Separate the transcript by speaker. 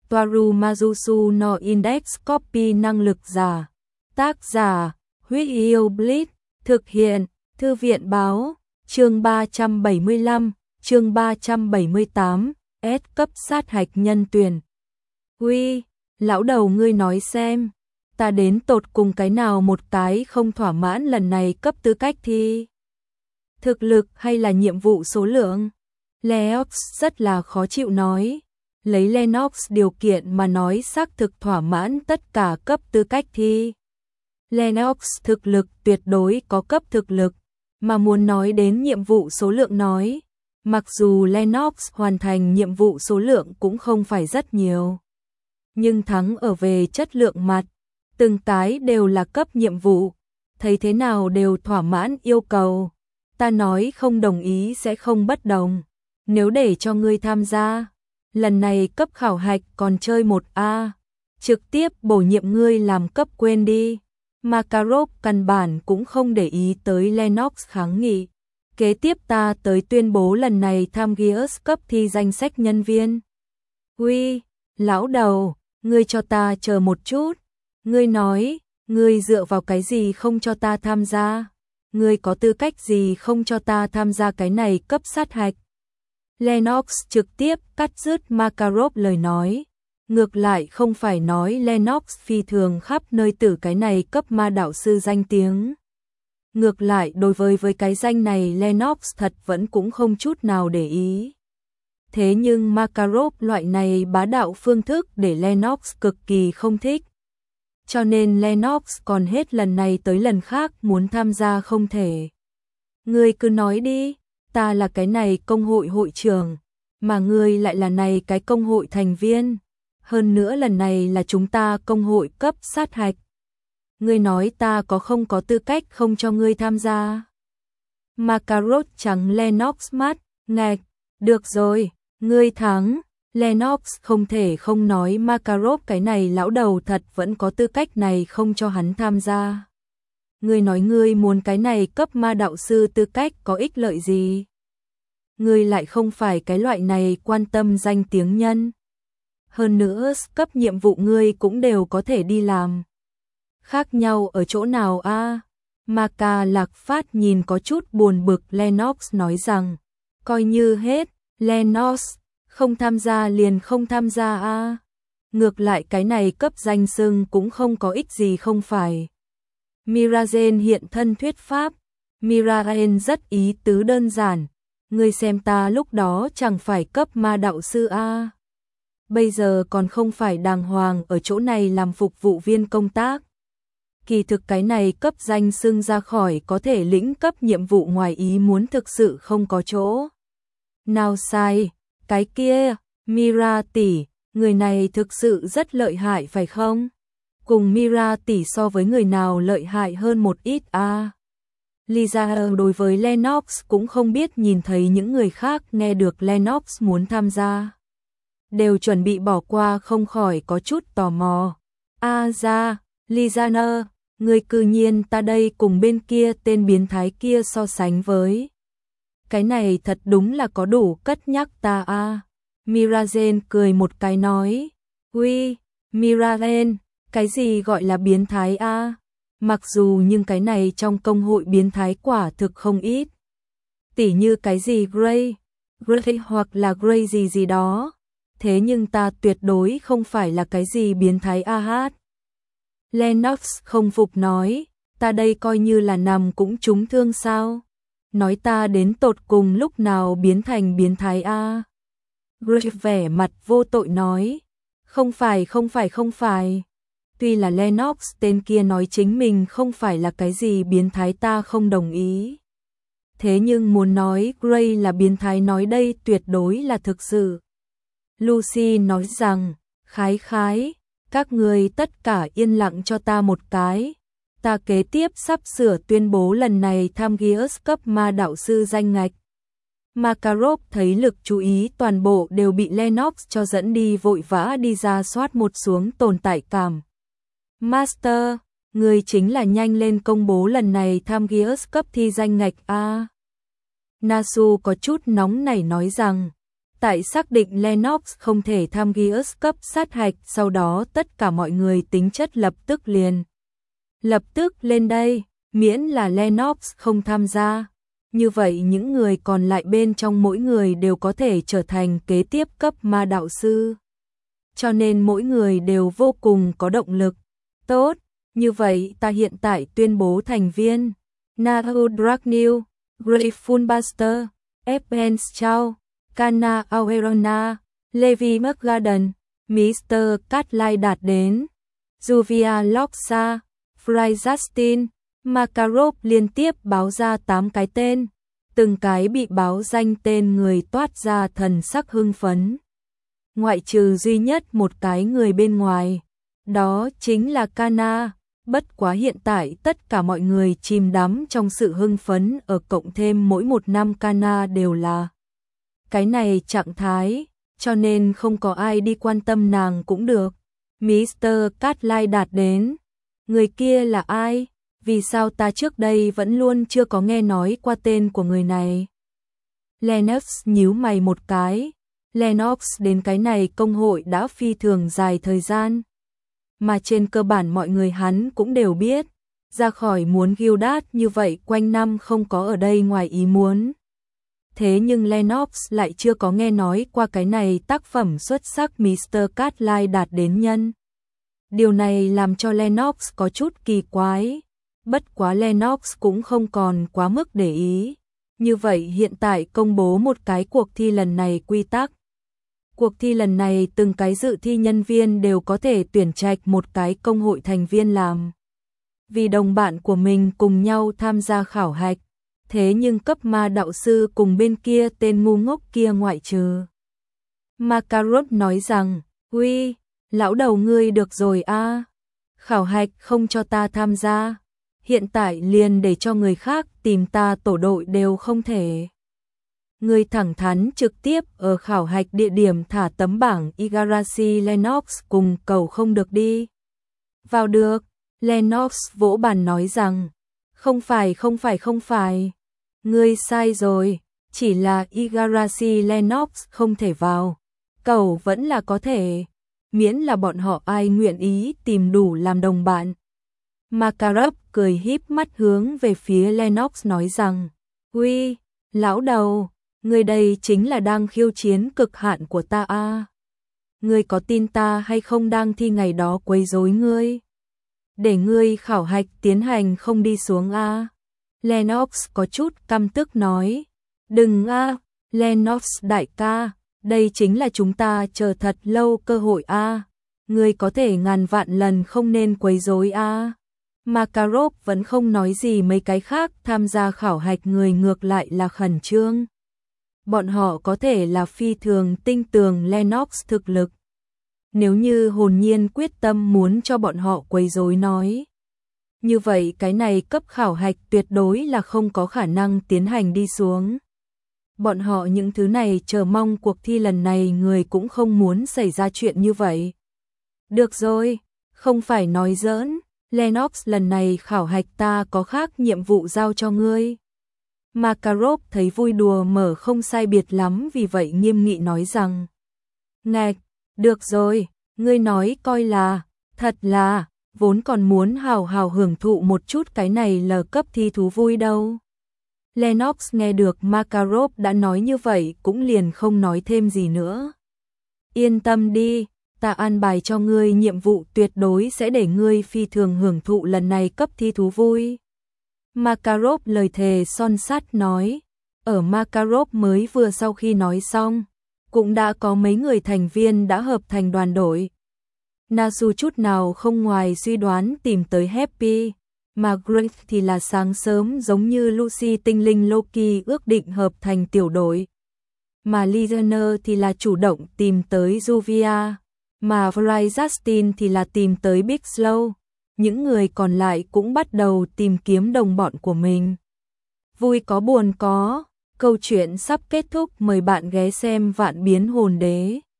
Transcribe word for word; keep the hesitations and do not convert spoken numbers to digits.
Speaker 1: Toaru Majusu no Index Copy năng lực giả. Tác giả, Huyết Yêu Blitz, thực hiện, Thư viện báo, chương ba trăm bảy mươi lăm, chương ba trăm bảy mươi tám, S cấp sát hạch nhân tuyển. Uy, lão đầu ngươi nói xem, ta đến tột cùng cái nào một cái không thỏa mãn lần này cấp tư cách thi? Thực lực hay là nhiệm vụ số lượng? Lennox rất là khó chịu nói. Lấy Lennox điều kiện mà nói xác thực thỏa mãn tất cả cấp tư cách thi. Lennox thực lực tuyệt đối có cấp thực lực, mà muốn nói đến nhiệm vụ số lượng nói, mặc dù Lennox hoàn thành nhiệm vụ số lượng cũng không phải rất nhiều, nhưng thắng ở về chất lượng mặt, từng cái đều là cấp nhiệm vụ, thấy thế nào đều thỏa mãn yêu cầu. Ta nói không đồng ý sẽ không bất đồng, nếu để cho ngươi tham gia, lần này cấp khảo hạch còn chơi một A, trực tiếp bổ nhiệm ngươi làm cấp quên đi. Makarov căn bản cũng không để ý tới Lennox kháng nghị. Kế tiếp ta tới tuyên bố lần này tham Gears cấp thi danh sách nhân viên. Uy, lão đầu, ngươi cho ta chờ một chút. Ngươi nói, ngươi dựa vào cái gì không cho ta tham gia? Ngươi có tư cách gì không cho ta tham gia cái này cấp sát hạch? Lennox trực tiếp cắt dứt Makarov lời nói. Ngược lại không phải nói Lennox phi thường khắp nơi tử cái này cấp ma đạo sư danh tiếng. Ngược lại đối với với cái danh này Lennox thật vẫn cũng không chút nào để ý. Thế nhưng Makarov loại này bá đạo phương thức để Lennox cực kỳ không thích. Cho nên Lennox còn hết lần này tới lần khác muốn tham gia không thể. Ngươi cứ nói đi, ta là cái này công hội hội trưởng, mà ngươi lại là này cái công hội thành viên. Hơn nữa lần này là chúng ta công hội cấp sát hạch. Ngươi nói ta có không có tư cách không cho ngươi tham gia? Makarov trắng Lennox mắt, ngạch, được rồi, ngươi thắng. Lennox không thể không nói Makarov cái này lão đầu thật vẫn có tư cách này không cho hắn tham gia. Ngươi nói ngươi muốn cái này cấp ma đạo sư tư cách có ích lợi gì? Ngươi lại không phải cái loại này quan tâm danh tiếng nhân. Hơn nữa cấp nhiệm vụ ngươi cũng đều có thể đi làm. Khác nhau ở chỗ nào a? À? Maka Lạc Phát nhìn có chút buồn bực Lennox nói rằng, coi như hết, Lennox, không tham gia liền không tham gia a. À? Ngược lại cái này cấp danh xưng cũng không có ích gì không phải. Mirazen hiện thân thuyết pháp, Mirazen rất ý tứ đơn giản, ngươi xem ta lúc đó chẳng phải cấp ma đạo sư a. À? Bây giờ còn không phải đàng hoàng ở chỗ này làm phục vụ viên công tác. Kỳ thực cái này cấp danh xưng ra khỏi có thể lĩnh cấp nhiệm vụ ngoài ý muốn thực sự không có chỗ. Nào sai, cái kia, Mira tỷ, người này thực sự rất lợi hại phải không? Cùng Mira tỷ so với người nào lợi hại hơn một ít a? À? Lisa đối với Lennox cũng không biết nhìn thấy những người khác nghe được Lennox muốn tham gia. Đều chuẩn bị bỏ qua không khỏi có chút tò mò. A ra, Lizana, người cư nhiên ta đây cùng bên kia tên biến thái kia so sánh với. Cái này thật đúng là có đủ cất nhắc ta a. À. Mirazen cười một cái nói. Uy, Mirazen, cái gì gọi là biến thái a? À? Mặc dù nhưng cái này trong công hội biến thái quả thực không ít. Tỉ như cái gì Grey, Grey hoặc là Grey gì gì đó. Thế nhưng ta tuyệt đối không phải là cái gì biến thái a hát. Lennox không phục nói, ta đây coi như là nằm cũng trúng thương sao? Nói ta đến tột cùng lúc nào biến thành biến thái a? Gray vẻ mặt vô tội nói, không phải không phải không phải. Tuy là Lennox tên kia nói chính mình không phải là cái gì biến thái ta không đồng ý. Thế nhưng muốn nói Gray là biến thái nói đây tuyệt đối là thực sự. Lucy nói rằng, khái khái, các người tất cả yên lặng cho ta một cái. Ta kế tiếp sắp sửa tuyên bố lần này tham Gears cấp ma đạo sư danh ngạch. Makarov thấy lực chú ý toàn bộ đều bị Lennox cho dẫn đi vội vã đi ra soát một xuống tồn tại cảm. Master, người chính là nhanh lên công bố lần này tham Gears cấp thi danh ngạch a. Nasu có chút nóng nảy nói rằng, Tại xác định Lennox không thể tham Gears cấp sát hạch, sau đó tất cả mọi người tính chất lập tức liền. Lập tức lên đây, miễn là Lennox không tham gia. Như vậy những người còn lại bên trong mỗi người đều có thể trở thành kế tiếp cấp ma đạo sư. Cho nên mỗi người đều vô cùng có động lực. Tốt, như vậy ta hiện tại tuyên bố thành viên. Nahu Dragneel, Grateful Buster, Evan Chow, Kana Awerona, Levi McGarden, mít-tơ Catlai đạt đến. Juvia Loxa, Fry Justin, Makarov liên tiếp báo ra tám cái tên. Từng cái bị báo danh tên người toát ra thần sắc hưng phấn. Ngoại trừ duy nhất một cái người bên ngoài. Đó chính là Kana. Bất quá hiện tại tất cả mọi người chìm đắm trong sự hưng phấn, ở cộng thêm mỗi một năm Kana đều là cái này trạng thái, cho nên không có ai đi quan tâm nàng cũng được. mít-tơ Catlai đạt đến. Người kia là ai? Vì sao ta trước đây vẫn luôn chưa có nghe nói qua tên của người này? Lennox nhíu mày một cái. Lennox đến cái này công hội đã phi thường dài thời gian. Mà trên cơ bản mọi người hắn cũng đều biết. Ra khỏi muốn Gildat như vậy quanh năm không có ở đây ngoài ý muốn. Thế nhưng Lennox lại chưa có nghe nói qua cái này tác phẩm xuất sắc mít-tơ Catlai đạt đến nhân. Điều này làm cho Lennox có chút kỳ quái. Bất quá Lennox cũng không còn quá mức để ý. Như vậy hiện tại công bố một cái cuộc thi lần này quy tắc. Cuộc thi lần này từng cái dự thi nhân viên đều có thể tuyển trạch một cái công hội thành viên làm. Vì đồng bạn của mình cùng nhau tham gia khảo hạch. Thế nhưng cấp ma đạo sư cùng bên kia tên ngu ngốc kia ngoại trừ. Makarov nói rằng, uy, lão đầu ngươi được rồi a, khảo hạch không cho ta tham gia. Hiện tại liền để cho người khác tìm ta tổ đội đều không thể. Người thẳng thắn trực tiếp ở khảo hạch địa điểm thả tấm bảng Igarashi Lennox cùng cầu không được đi. Vào được, Lennox vỗ bàn nói rằng, không phải không phải không phải, ngươi sai rồi, chỉ là Igarashi Lennox không thể vào, cầu vẫn là có thể, miễn là bọn họ ai nguyện ý tìm đủ làm đồng bạn. Makarov cười híp mắt hướng về phía Lennox nói rằng, uy, lão đầu, người đây chính là đang khiêu chiến cực hạn của ta a. À. Ngươi có tin ta hay không đang thi ngày đó quấy rối ngươi? Để ngươi khảo hạch tiến hành không đi xuống a. À. Lennox có chút căm tức nói, đừng a, à, Lennox đại ca, đây chính là chúng ta chờ thật lâu cơ hội a. À. Ngươi có thể ngàn vạn lần không nên quấy rối a. À. Makarov vẫn không nói gì, mấy cái khác tham gia khảo hạch người ngược lại là khẩn trương. Bọn họ có thể là phi thường tinh tường Lennox thực lực. Nếu như hồn nhiên quyết tâm muốn cho bọn họ quấy rối nói. Như vậy cái này cấp khảo hạch tuyệt đối là không có khả năng tiến hành đi xuống. Bọn họ những thứ này chờ mong cuộc thi lần này người cũng không muốn xảy ra chuyện như vậy. Được rồi, không phải nói giỡn. Lennox lần này khảo hạch ta có khác nhiệm vụ giao cho ngươi. Makarov thấy vui đùa mở không sai biệt lắm, vì vậy nghiêm nghị nói rằng, ngạch, được rồi, ngươi nói coi là, thật là, vốn còn muốn hào hào hưởng thụ một chút cái này là cấp thi thú vui đâu. Lennox nghe được Makarov đã nói như vậy cũng liền không nói thêm gì nữa. Yên tâm đi. Ta an bài cho ngươi nhiệm vụ tuyệt đối sẽ để ngươi phi thường hưởng thụ lần này cấp thi thú vui. Makarov lời thề son sắt nói. Ở Makarov mới vừa sau khi nói xong, cũng đã có mấy người thành viên đã hợp thành đoàn đội. Nasu chút nào không ngoài suy đoán tìm tới Happy, mà Grace thì là sáng sớm giống như Lucy tinh linh Loki ước định hợp thành tiểu đội. Mà Listener thì là chủ động tìm tới Juvia. Mà Fry Justin thì là tìm tới Big Slow. Những người còn lại cũng bắt đầu tìm kiếm đồng bọn của mình. Vui có buồn có, câu chuyện sắp kết thúc, mời bạn ghé xem Vạn Biến Hồn Đế.